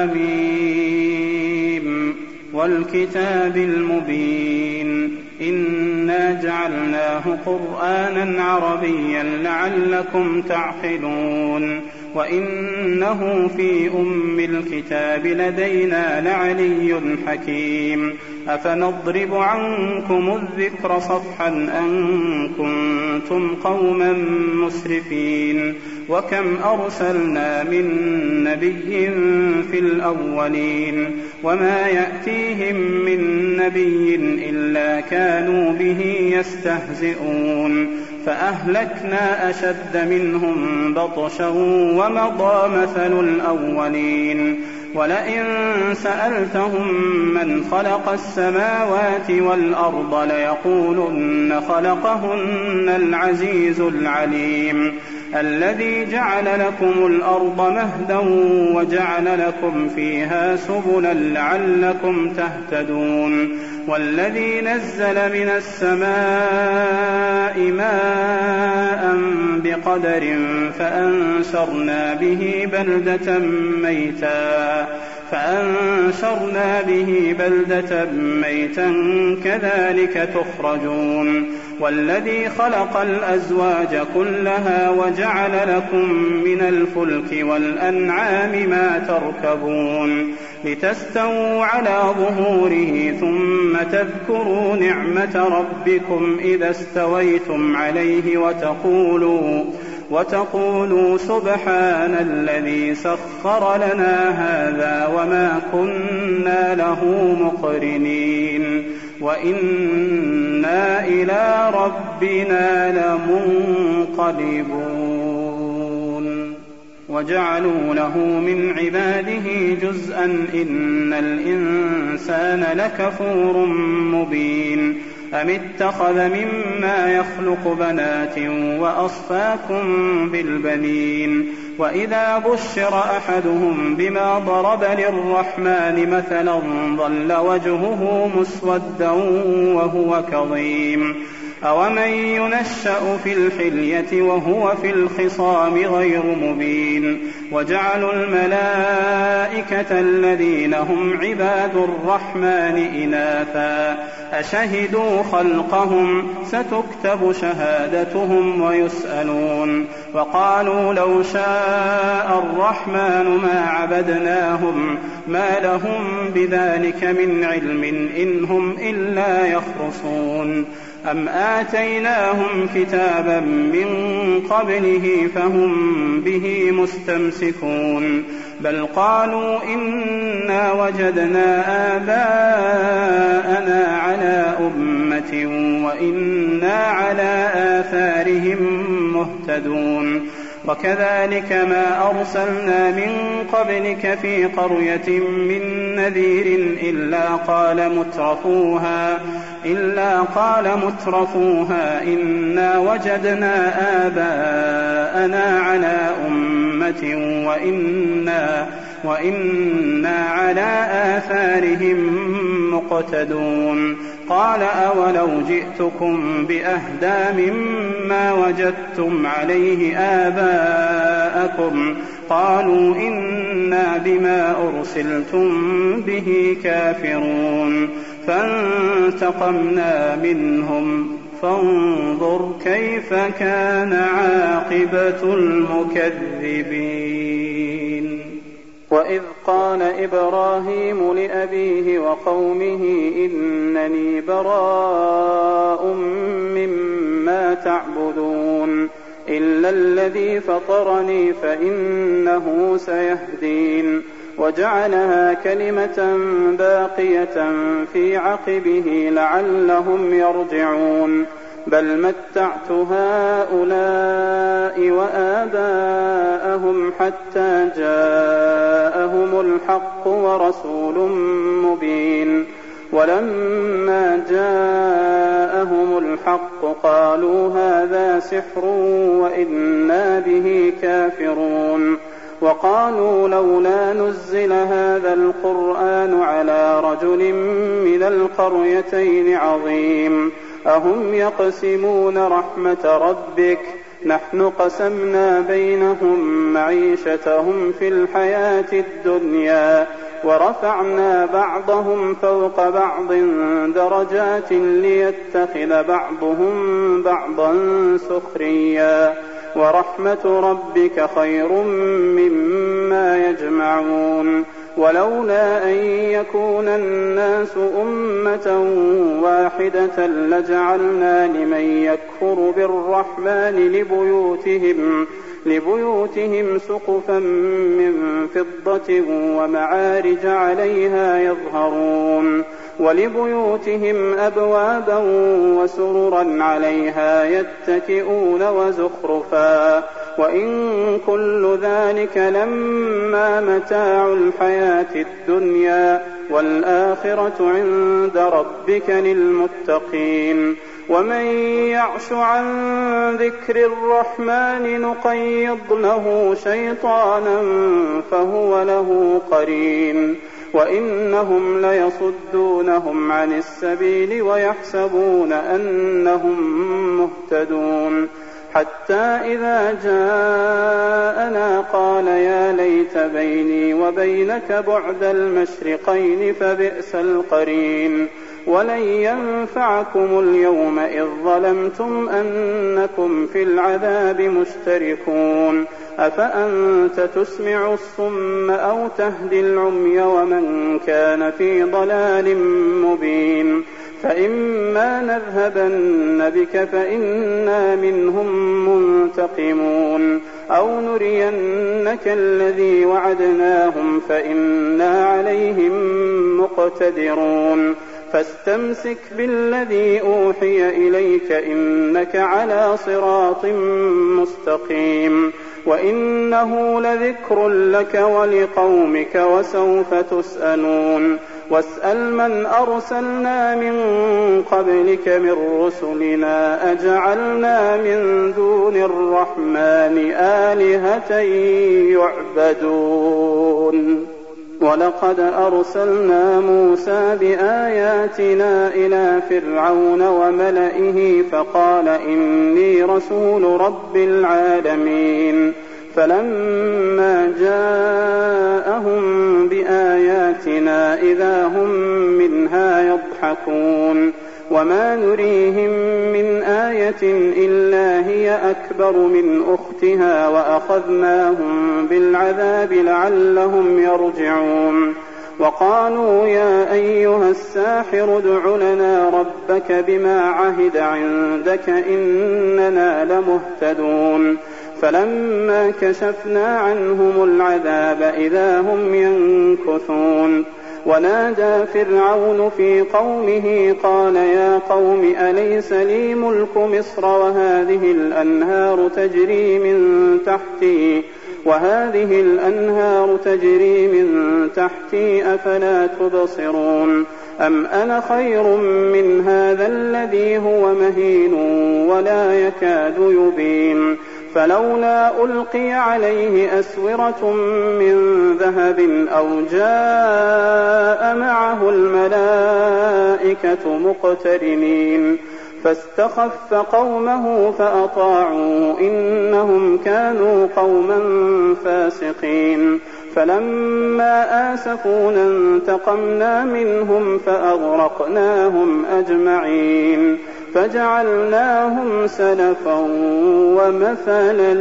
حميم والكتاب المبين إنا جعلناه قرآنا عربيا لعلكم تعقلون وإنه في أم الكتاب لدينا لعلي حكيم أفنضرب عنكم الذكر صفحا أن كنتم قوما مسرفين وكم أرسلنا من نبي في الأولين وما يأتيهم من نبي إلا كانوا به يستهزئون فأهلكنا أشد منهم بطشا ومضى مثل الأولين ولئن سألتهم من خلق السماوات والأرض ليقولن خلقهن العزيز العليم الذي جعل لكم الأرض مهدا وجعل لكم فيها سبلا لعلكم تهتدون والذي نزل من السماء ماء بقدر فأنشرنا به بلدة ميتا كذلك تخرجون والذي خلق الأزواج كلها وجعل لكم من الفلك والأنعام ما تركبون لتستووا على ظهوره ثم تذكروا نعمة ربكم إذا استويتم عليه وتقولوا سبحان الذي سخر لنا هذا وما كنا له مقرنين وإنا إلى ربنا لمنقلبون وجعلوا له من عباده جزءا إن الإنسان لكفور مبين أم اتخذ مما يخلق بنات وأصفاكم بالبنين وإذا بشر أحدهم بما ضرب للرحمن مثلا ظل وجهه مسودا وهو كظيم أومن ينشأ في الحلية وهو في الخصام غير مبين وجعلوا الملائكة الذين هم عباد الرحمن إناثا أشهدوا خلقهم ستكتب شهادتهم ويسألون وقالوا لو شاء الرحمن ما عبدناهم ما لهم بذلك من علم إن هم إلا يخرصون أم آتيناهم كتابا من قبله فهم به مستمسكون بل قالوا إنا وجدنا آباءنا على أمة وإنا على آثارهم مهتدون وكذلك ما أرسلنا من قبلك في قرية من نذير إلا قال مترفوها إنا وجدنا آباءنا على أمة وإنا على آثارهم مقتدون قال أولو جئتكم بأهدى مما وجدتم عليه آباءكم قالوا إنا بما أرسلتم به كافرون فانتقمنا منهم فانظر كيف كان عاقبة المكذبين وإذ قال إبراهيم لأبيه وقومه إنني براء مما تعبدون إلا الذي فطرني فإنه سيهدين وجعلها كلمة باقية في عقبه لعلهم يرجعون بل متعت هؤلاء وآباءهم حتى جاءهم الحق ورسول مبين ولما جاءهم الحق قالوا هذا سحر وإنا به كافرون وقالوا لولا نزل هذا القرآن على رجل من القريتين عظيم أهم يقسمون رحمة ربك نحن قسمنا بينهم معيشتهم في الحياة الدنيا ورفعنا بعضهم فوق بعض درجات ليتخذ بعضهم بعضا سخريا ورحمة ربك خير مما يجمعون ولولا أن يكون الناس أمة واحدة لجعلنا لمن يكفر بالرحمن لبيوتهم سقفا من فضة ومعارج عليها يظهرون ولبيوتهم أبوابا وسررا عليها يتكئون وزخرفا وإن كل ذلك لما متاع الحياة الدنيا والآخرة عند ربك للمتقين ومن يعش عن ذكر الرحمن نقيض له شيطانا فهو له قرين وإنهم ليصدونهم عن السبيل ويحسبون أنهم مهتدون حتى إذا جاءنا قال يا ليت بيني وبينك بعد المشرقين فبئس القرين ولن ينفعكم اليوم إذ ظلمتم أنكم في العذاب مشتركون أفأنت تسمع الصم أو تهدي العمي ومن كان في ضلال مبين فإما نذهبن بك فإنا منهم منتقمون أو نرينك الذي وعدناهم فإنا عليهم مقتدرون فاستمسك بالذي أوحي إليك إنك على صراط مستقيم وإنه لذكر لك ولقومك وسوف تسألون واسأل من أرسلنا من قبلك من رسلنا أجعلنا من دون الرحمن آلهة يعبدون ولقد أرسلنا موسى بآياتنا إلى فرعون وملئه فقال إني رسول رب العالمين فلما جاءهم بآياتنا إذا هم منها يضحكون وما نريهم من آية إلا هي أكبر من أختها وأخذناهم بالعذاب لعلهم يرجعون وقالوا يا أيها الساحر ادع لنا ربك بما عهد عندك إننا لمهتدون فلما كشفنا عنهم العذاب إذا هم ينكثون ونادى فرعون في قومه قال يا قوم أليس لي ملك مصر وهذه الأنهار تجري من تحتي أفلا تبصرون أم أنا خير من هذا الذي هو مهين ولا يكاد يبين فلولا ألقي عليه أسورة من ذهب أو جاء معه الملائكة مقترنين فاستخف قومه فأطاعوه إنهم كانوا قوما فاسقين فلما آسفونا انتقمنا منهم فأغرقناهم أجمعين فجعلناهم سلفا ومثلا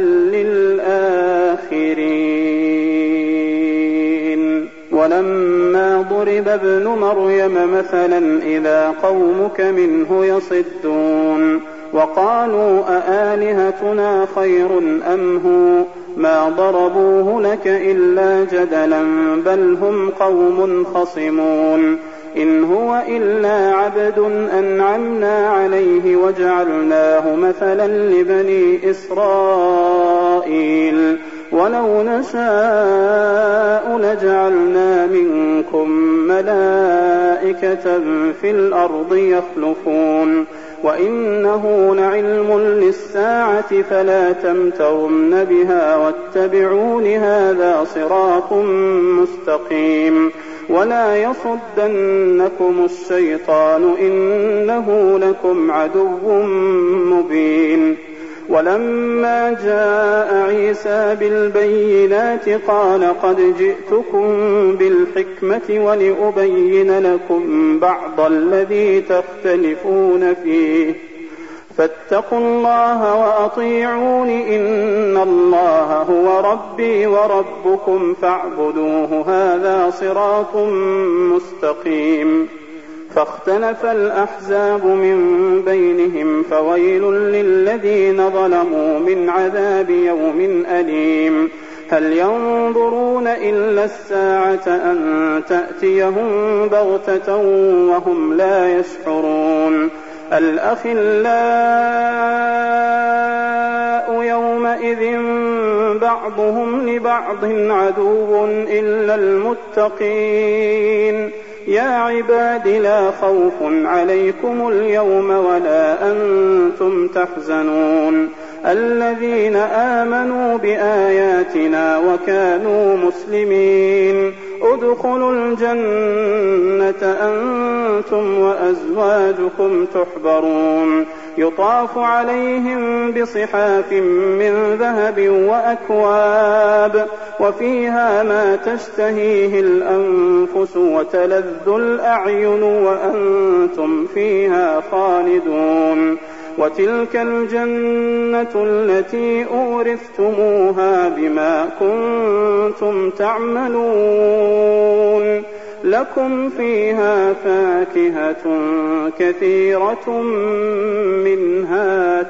للآخرين ولما ضرب ابن مريم مثلا إذا قومك منه يصدون وقالوا أآلهتنا خير أم هو ما ضربوه لك إلا جدلا بل هم قوم خصمون إن هو إلا عبد أنعمنا عليه وجعلناه مثلا لبني إسرائيل ولو نشاء لجعلنا منكم ملائكة في الأرض يخلفون وإنه لعلم للساعة فلا تمترن بها واتبعون هذا صراط مستقيم ولا يصدنكم الشيطان إنه لكم عدو مبين ولما جاء عيسى بالبينات قال قد جئتكم بالحكمة ولأبين لكم بعض الذي تختلفون فيه فاتقوا الله وأطيعون إن الله هو ربي وربكم فاعبدوه هذا صراط مستقيم. فاختلف الأحزاب من بينهم فويل للذين ظلموا من عذاب يوم أليم. هل ينظرون إلا الساعة أن تأتيهم بغتة وهم لا يشعرون. الأخلاء يومئذ بعضهم لبعض عدو إلا المتقين. يا عباد لا خوف عليكم اليوم ولا أنتم تحزنون الذين آمنوا بآياتنا وكانوا مسلمين ادخلوا الجنة أنتم وأزواجكم تحبرون يطاف عليهم بصحاف من ذهب وأكواب وفيها ما تشتهيه الأنفس وتلذ الأعين وأنتم فيها خالدون. وتلك الجنة التي أورثتموها بما كنتم تعملون لكم فيها فاكهة كثيرة منها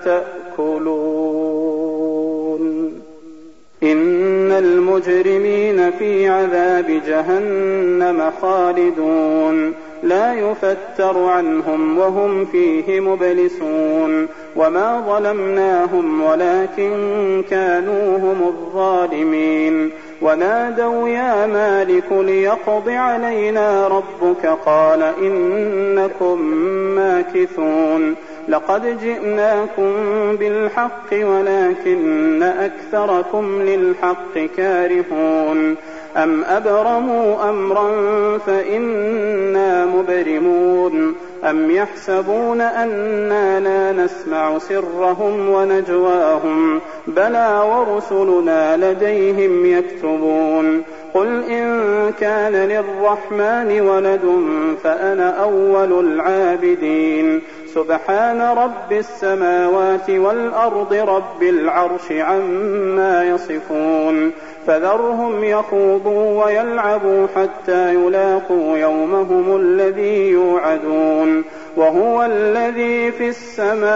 تأكلون. إن المجرمين في عذاب جهنم خالدون لا يفتر عنهم وهم فيه مبلسون. وما ظلمناهم ولكن كانوا هم الظالمين. ونادوا يا مالك ليقض علينا ربك قال إنكم ماكثون. لقد جئناكم بالحق ولكن أكثركم للحق كارهون. أم أبرموا أمرا فإنا مبرمون. أم يحسبون أنا لا نسمع سرهم ونجواهم بلى ورسلنا لديهم يكتبون. قل إن كان للرحمن ولد فأنا أول العابدين. سبحان رب السماوات والأرض رب العرش عما يصفون. فذرهم يخوضوا ويلعبوا حتى يلاقوا يومهم الذي يوعدون. وهو الذي في السماء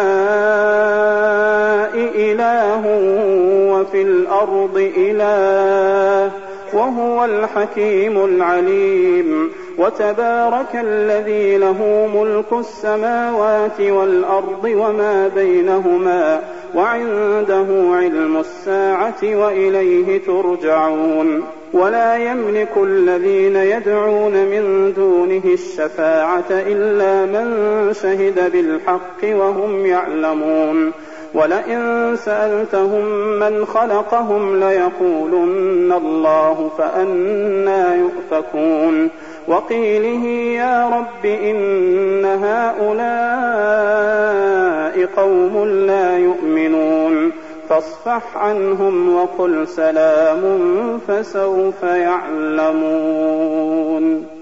إله وفي الأرض إله وهو الحكيم العليم. وتبارك الذي له ملك السماوات والأرض وما بينهما وعنده علم الساعة وإليه ترجعون. ولا يملك الذين يدعون من دونه الشفاعة إلا من شهد بالحق وهم يعلمون. ولئن سألتهم من خلقهم ليقولن الله فأنى يؤفكون. وقيله يا رب إن هؤلاء قوم لا يؤمنون فاصفح عنهم وقل سلام فسوف يعلمون.